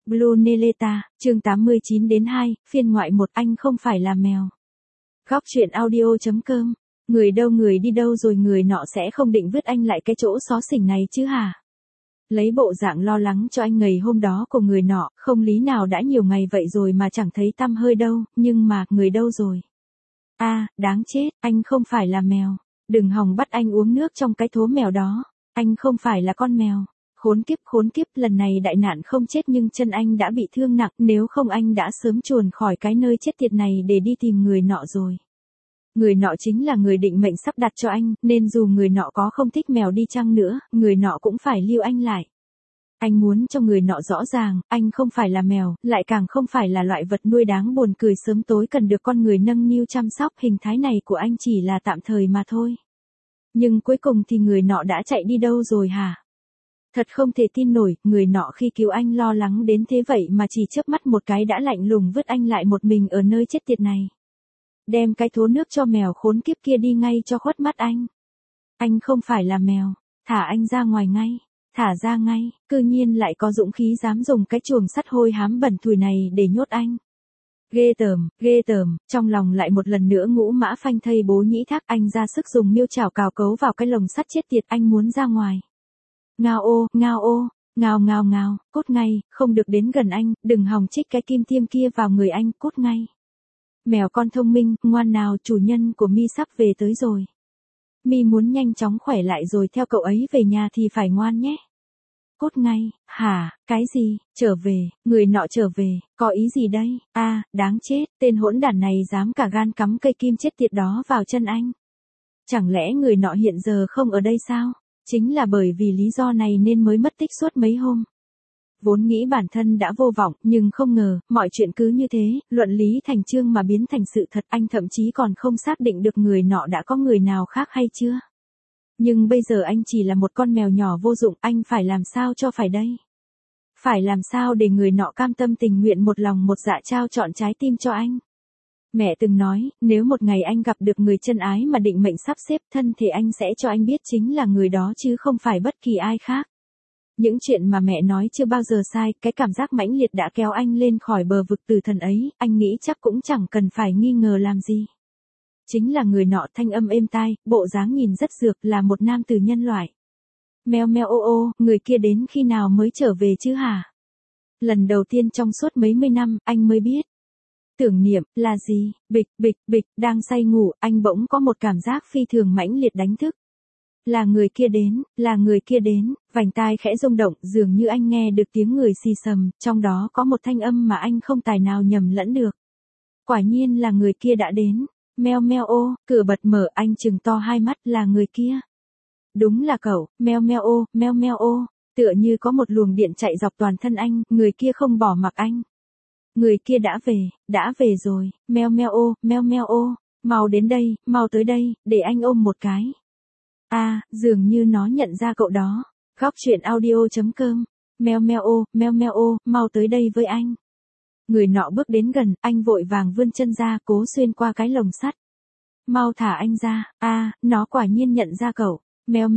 Blue Neleta, chương 89-2, phiên ngoại 1 anh không phải là mèo. Góc truyện audio.com, người đâu người đi đâu rồi người nọ sẽ không định vứt anh lại cái chỗ xó xỉnh này chứ hả? Lấy bộ dạng lo lắng cho anh ngày hôm đó của người nọ, không lý nào đã nhiều ngày vậy rồi mà chẳng thấy tăm hơi đâu, nhưng mà, người đâu rồi? Đáng chết, anh không phải là mèo. Đừng hòng bắt anh uống nước trong cái thố mèo đó. Anh không phải là con mèo. Khốn kiếp, lần này đại nạn không chết nhưng chân anh đã bị thương nặng, nếu không anh đã sớm chuồn khỏi cái nơi chết tiệt này để đi tìm người nọ rồi. Người nọ chính là người định mệnh sắp đặt cho anh, nên dù người nọ có không thích mèo đi chăng nữa, người nọ cũng phải lưu anh lại. Anh muốn cho người nọ rõ ràng, anh không phải là mèo, lại càng không phải là loại vật nuôi đáng buồn cười sớm tối cần được con người nâng niu chăm sóc, hình thái này của anh chỉ là tạm thời mà thôi. Nhưng cuối cùng thì người nọ đã chạy đi đâu rồi hả? Thật không thể tin nổi, người nọ khi cứu anh lo lắng đến thế vậy mà chỉ chớp mắt một cái đã lạnh lùng vứt anh lại một mình ở nơi chết tiệt này. Đem cái thố nước cho mèo khốn kiếp kia đi ngay cho khuất mắt anh. Anh không phải là mèo, thả anh ra ngoài ngay. Thả ra ngay, cư nhiên lại có dũng khí dám dùng cái chuồng sắt hôi hám bẩn thùi này để nhốt anh. Ghê tởm, trong lòng lại một lần nữa ngũ mã phanh thây bố nhĩ thác, anh ra sức dùng miêu chảo cào cấu vào cái lồng sắt chết tiệt, anh muốn ra ngoài. Ngao ô, ngao, cút ngay, không được đến gần anh, đừng hòng chích cái kim tiêm kia vào người anh, cút ngay. Mèo con thông minh, ngoan nào, chủ nhân của Mi sắp về tới rồi. Mi muốn nhanh chóng khỏe lại rồi theo cậu ấy về nhà thì phải ngoan nhé. Cút ngay, hả, cái gì, trở về, người nọ trở về, có ý gì đây? Đáng chết, tên hỗn đản này dám cả gan cắm cây kim chết tiệt đó vào chân anh. Chẳng lẽ người nọ hiện giờ không ở đây sao? Chính là bởi vì lý do này nên mới mất tích suốt mấy hôm. Vốn nghĩ bản thân đã vô vọng, nhưng không ngờ, mọi chuyện cứ như thế, luận lý thành chương mà biến thành sự thật, anh thậm chí còn không xác định được người nọ đã có người nào khác hay chưa. Nhưng bây giờ anh chỉ là một con mèo nhỏ vô dụng, anh phải làm sao cho phải đây? Phải làm sao để người nọ cam tâm tình nguyện một lòng một dạ trao trọn trái tim cho anh? Mẹ từng nói, nếu một ngày anh gặp được người chân ái mà định mệnh sắp xếp, thân thể anh sẽ cho anh biết chính là người đó chứ không phải bất kỳ ai khác. Những chuyện mà mẹ nói chưa bao giờ sai, cái cảm giác mãnh liệt đã kéo anh lên khỏi bờ vực tử thần ấy, anh nghĩ chắc cũng chẳng cần phải nghi ngờ làm gì. Chính là người nọ, thanh âm êm tai, bộ dáng nhìn rất dược, là một nam tử nhân loại. Meo ô, người kia đến khi nào mới trở về chứ hả? Lần đầu tiên trong suốt mấy mươi năm, anh mới biết. Tưởng niệm, là gì? Bịch, đang say ngủ, anh bỗng có một cảm giác phi thường mãnh liệt đánh thức. Là người kia đến, vành tai khẽ rung động, dường như anh nghe được tiếng người xì xầm, trong đó có một thanh âm mà anh không tài nào nhầm lẫn được. Quả nhiên là người kia đã đến. Meo ô, cửa bật mở, anh trừng to hai mắt, là người kia. Đúng là cậu, meo ô, tựa như có một luồng điện chạy dọc toàn thân anh, người kia không bỏ mặc anh. Người kia đã về rồi, meo ô, mau đến đây, mau tới đây, để anh ôm một cái. Dường như nó nhận ra cậu đó. Góc truyện audio.com, meo ô, mau tới đây với anh. Người nọ bước đến gần, anh vội vàng vươn chân ra, cố xuyên qua cái lồng sắt. Mau thả anh ra, nó quả nhiên nhận ra cậu. Meo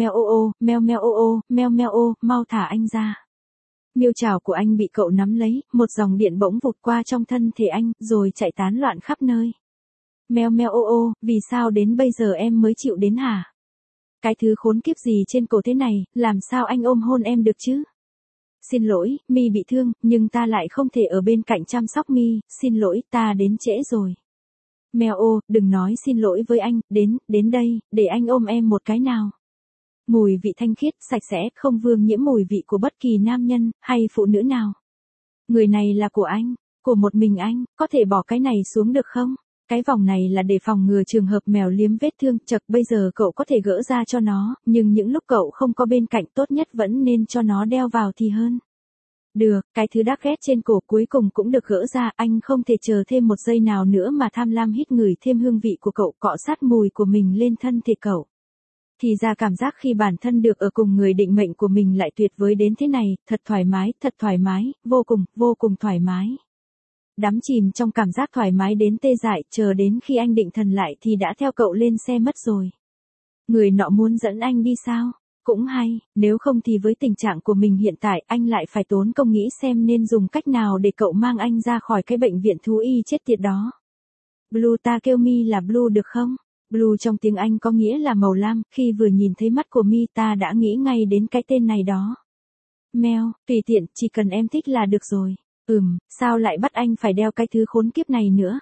ô, mau thả anh ra. Miêu chảo của anh bị cậu nắm lấy, một dòng điện bỗng vụt qua trong thân thể anh, rồi chạy tán loạn khắp nơi. Meo ô, vì sao đến bây giờ em mới chịu đến hả? Cái thứ khốn kiếp gì trên cổ thế này, làm sao anh ôm hôn em được chứ? Xin lỗi, Mi bị thương, nhưng ta lại không thể ở bên cạnh chăm sóc Mi, xin lỗi, ta đến trễ rồi. Mèo ô, đừng nói xin lỗi với anh, đến đây, để anh ôm em một cái nào. Mùi vị thanh khiết, sạch sẽ, không vương nhiễm mùi vị của bất kỳ nam nhân, hay phụ nữ nào. Người này là của anh, của một mình anh, có thể bỏ cái này xuống được không? Cái vòng này là để phòng ngừa trường hợp mèo liếm vết thương, chật bây giờ cậu có thể gỡ ra cho nó, nhưng những lúc cậu không có bên cạnh tốt nhất vẫn nên cho nó đeo vào thì hơn. Được, cái thứ đắc ghét trên cổ cuối cùng cũng được gỡ ra, anh không thể chờ thêm một giây nào nữa mà tham lam hít ngửi thêm hương vị của cậu, cọ sát mùi của mình lên thân thể cậu. Thì ra cảm giác khi bản thân được ở cùng người định mệnh của mình lại tuyệt vời đến thế này, thật thoải mái, vô cùng thoải mái. Đắm chìm trong cảm giác thoải mái đến tê dại, chờ đến khi anh định thần lại thì đã theo cậu lên xe mất rồi. Người nọ muốn dẫn anh đi sao? Cũng hay, nếu không thì với tình trạng của mình hiện tại anh lại phải tốn công nghĩ xem nên dùng cách nào để cậu mang anh ra khỏi cái bệnh viện thú y chết tiệt đó. Blue, ta kêu Mi là Blue được không? Blue trong tiếng Anh có nghĩa là màu lam, khi vừa nhìn thấy mắt của Mi ta đã nghĩ ngay đến cái tên này đó. Mèo, tùy tiện, chỉ cần em thích là được rồi. Sao lại bắt anh phải đeo cái thứ khốn kiếp này nữa?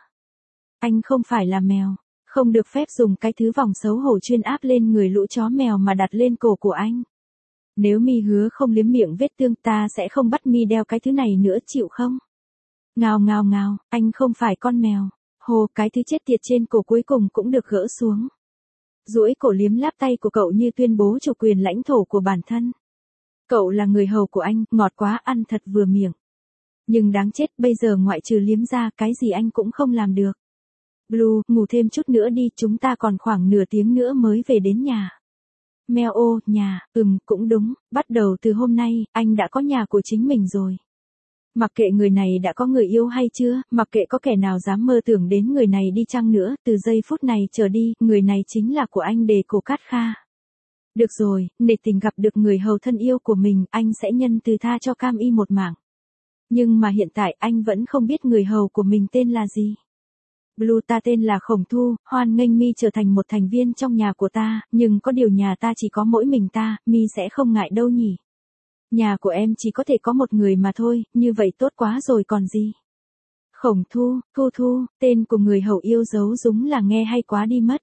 Anh không phải là mèo, không được phép dùng cái thứ vòng xấu hổ chuyên áp lên người lũ chó mèo mà đặt lên cổ của anh. Nếu Mi hứa không liếm miệng vết thương ta sẽ không bắt Mi đeo cái thứ này nữa, chịu không? Ngào ngào ngào, anh không phải con mèo. Hồ, cái thứ chết tiệt trên cổ cuối cùng cũng được gỡ xuống. Duỗi cổ liếm láp tay của cậu như tuyên bố chủ quyền lãnh thổ của bản thân. Cậu là người hầu của anh, ngọt quá, ăn thật vừa miệng. Nhưng đáng chết, bây giờ ngoại trừ liếm ra, cái gì anh cũng không làm được. Blue, ngủ thêm chút nữa đi, chúng ta còn khoảng nửa tiếng nữa mới về đến nhà. Mèo, ô, nhà, cũng đúng, bắt đầu từ hôm nay, anh đã có nhà của chính mình rồi. Mặc kệ người này đã có người yêu hay chưa, mặc kệ có kẻ nào dám mơ tưởng đến người này đi chăng nữa, từ giây phút này trở đi, người này chính là của anh Đề Cổ Cát Kha. Được rồi, nể tình gặp được người hầu thân yêu của mình, anh sẽ nhân từ tha cho Cam Y một mạng. Nhưng mà hiện tại anh vẫn không biết người hầu của mình tên là gì. Blue, ta tên là Khổng Thu, hoan nghênh Mi trở thành một thành viên trong nhà của ta, nhưng có điều nhà ta chỉ có mỗi mình ta, Mi sẽ không ngại đâu nhỉ. Nhà của em chỉ có thể có một người mà thôi, như vậy tốt quá rồi còn gì. Khổng Thu, Thu, tên của người hầu yêu dấu dúng là nghe hay quá đi mất.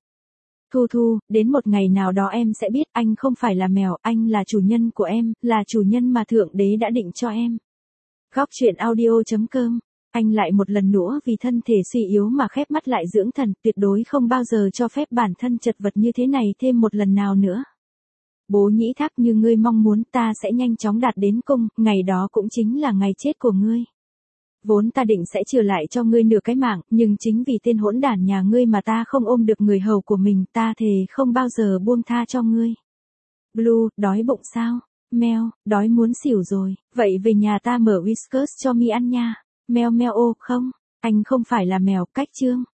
Thu, đến một ngày nào đó em sẽ biết anh không phải là mèo, anh là chủ nhân của em, là chủ nhân mà Thượng Đế đã định cho em. Góc truyện audio.com. Anh lại một lần nữa vì thân thể suy yếu mà khép mắt lại dưỡng thần, tuyệt đối không bao giờ cho phép bản thân chật vật như thế này thêm một lần nào nữa. Bố Nhĩ Thác, như ngươi mong muốn, ta sẽ nhanh chóng đạt đến cung, ngày đó cũng chính là ngày chết của ngươi. Vốn ta định sẽ trừ lại cho ngươi nửa cái mạng, nhưng chính vì tên hỗn đản nhà ngươi mà ta không ôm được người hầu của mình, ta thề không bao giờ buông tha cho ngươi. Blue, đói bụng sao? Mèo, đói muốn xỉu rồi, vậy về nhà ta mở Whiskas cho Mi ăn nha. Mèo, ô, không, anh không phải là mèo, cách chương.